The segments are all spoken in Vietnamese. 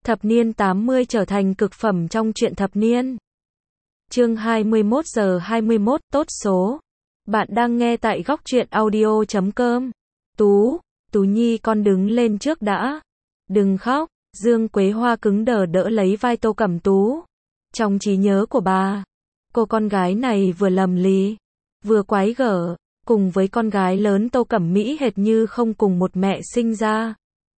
Thập niên 80 trở thành cực phẩm trong truyện thập niên. Chương 21 giờ 21, tốt số. Bạn đang nghe tại góc truyện audio.com. Tú Nhi con đứng lên trước đã. Đừng khóc. Dương Quế Hoa cứng đờ đỡ lấy vai Tô Cẩm Tú. Trong trí nhớ của bà, cô con gái này vừa lầm lì, vừa quái gở, cùng với con gái lớn Tô Cẩm Mỹ hệt như không cùng một mẹ sinh ra.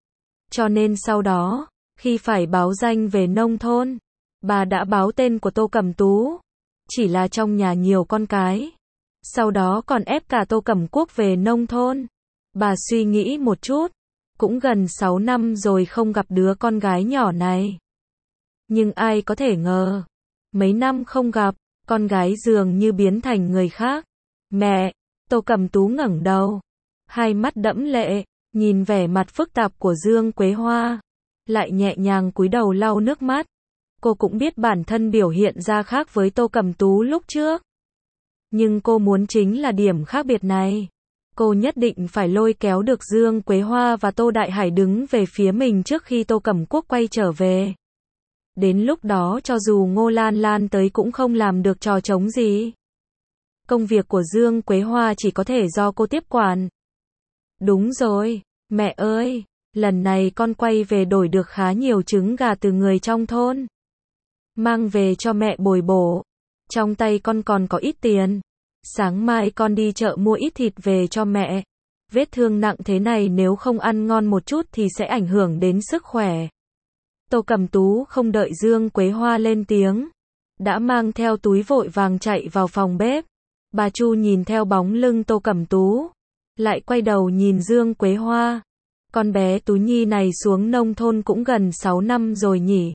Cho nên sau đó, khi phải báo danh về nông thôn, bà đã báo tên của Tô Cẩm Tú. Chỉ là trong nhà nhiều con cái. Sau đó còn ép cả Tô Cẩm Quốc về nông thôn. Bà suy nghĩ một chút, cũng gần 6 năm rồi không gặp đứa con gái nhỏ này. Nhưng ai có thể ngờ, mấy năm không gặp, con gái dường như biến thành người khác. Mẹ, Tô Cẩm Tú ngẩng đầu, hai mắt đẫm lệ, nhìn vẻ mặt phức tạp của Dương Quế Hoa, lại nhẹ nhàng cúi đầu lau nước mắt. Cô cũng biết bản thân biểu hiện ra khác với Tô Cẩm Tú lúc trước. Nhưng cô muốn chính là điểm khác biệt này. Cô nhất định phải lôi kéo được Dương Quế Hoa và Tô Đại Hải đứng về phía mình trước khi Tô Cẩm Quốc quay trở về. Đến lúc đó cho dù Ngô Lan Lan tới cũng không làm được trò trống gì. Công việc của Dương Quế Hoa chỉ có thể do cô tiếp quản. Đúng rồi, mẹ ơi, lần này con quay về đổi được khá nhiều trứng gà từ người trong thôn. Mang về cho mẹ bồi bổ. Trong tay con còn có ít tiền. Sáng mai con đi chợ mua ít thịt về cho mẹ. Vết thương nặng thế này nếu không ăn ngon một chút thì sẽ ảnh hưởng đến sức khỏe. Tô Cẩm Tú không đợi Dương Quế Hoa lên tiếng, đã mang theo túi vội vàng chạy vào phòng bếp. Bà Chu nhìn theo bóng lưng Tô Cẩm Tú, lại quay đầu nhìn Dương Quế Hoa. Con bé Tú Nhi này xuống nông thôn cũng gần 6 năm rồi nhỉ.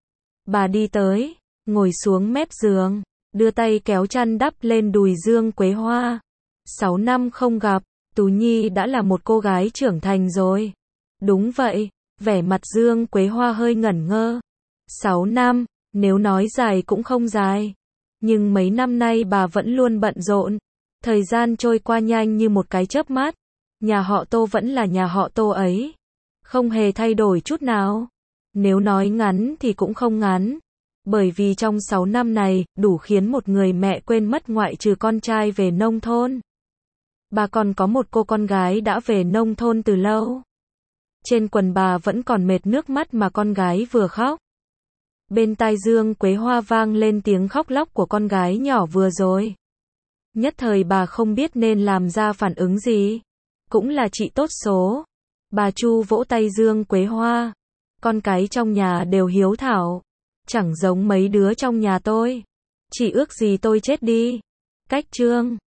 Bà đi tới, ngồi xuống mép giường, đưa tay kéo chăn đắp lên đùi Dương Quế Hoa. 6 năm không gặp, Tú Nhi đã là một cô gái trưởng thành rồi. Đúng vậy, vẻ mặt Dương Quế Hoa hơi ngẩn ngơ. 6 năm, nếu nói dài cũng không dài. Nhưng mấy năm nay bà vẫn luôn bận rộn. Thời gian trôi qua nhanh như một cái chớp mắt. Nhà họ Tô vẫn là nhà họ Tô ấy. Không hề thay đổi chút nào. Nếu nói ngắn thì cũng không ngắn. Bởi vì trong 6 năm này, đủ khiến một người mẹ quên mất ngoại trừ con trai về nông thôn. Bà còn có một cô con gái đã về nông thôn từ lâu. Trên quần bà vẫn còn mệt nước mắt mà con gái vừa khóc. Bên tai Dương Quế Hoa vang lên tiếng khóc lóc của con gái nhỏ vừa rồi. Nhất thời bà không biết nên làm ra phản ứng gì. Cũng là chị tốt số. Bà Chu vỗ tay Dương Quế Hoa. Con cái trong nhà đều hiếu thảo. Chẳng giống mấy đứa trong nhà tôi. Chỉ ước gì tôi chết đi. Cách chương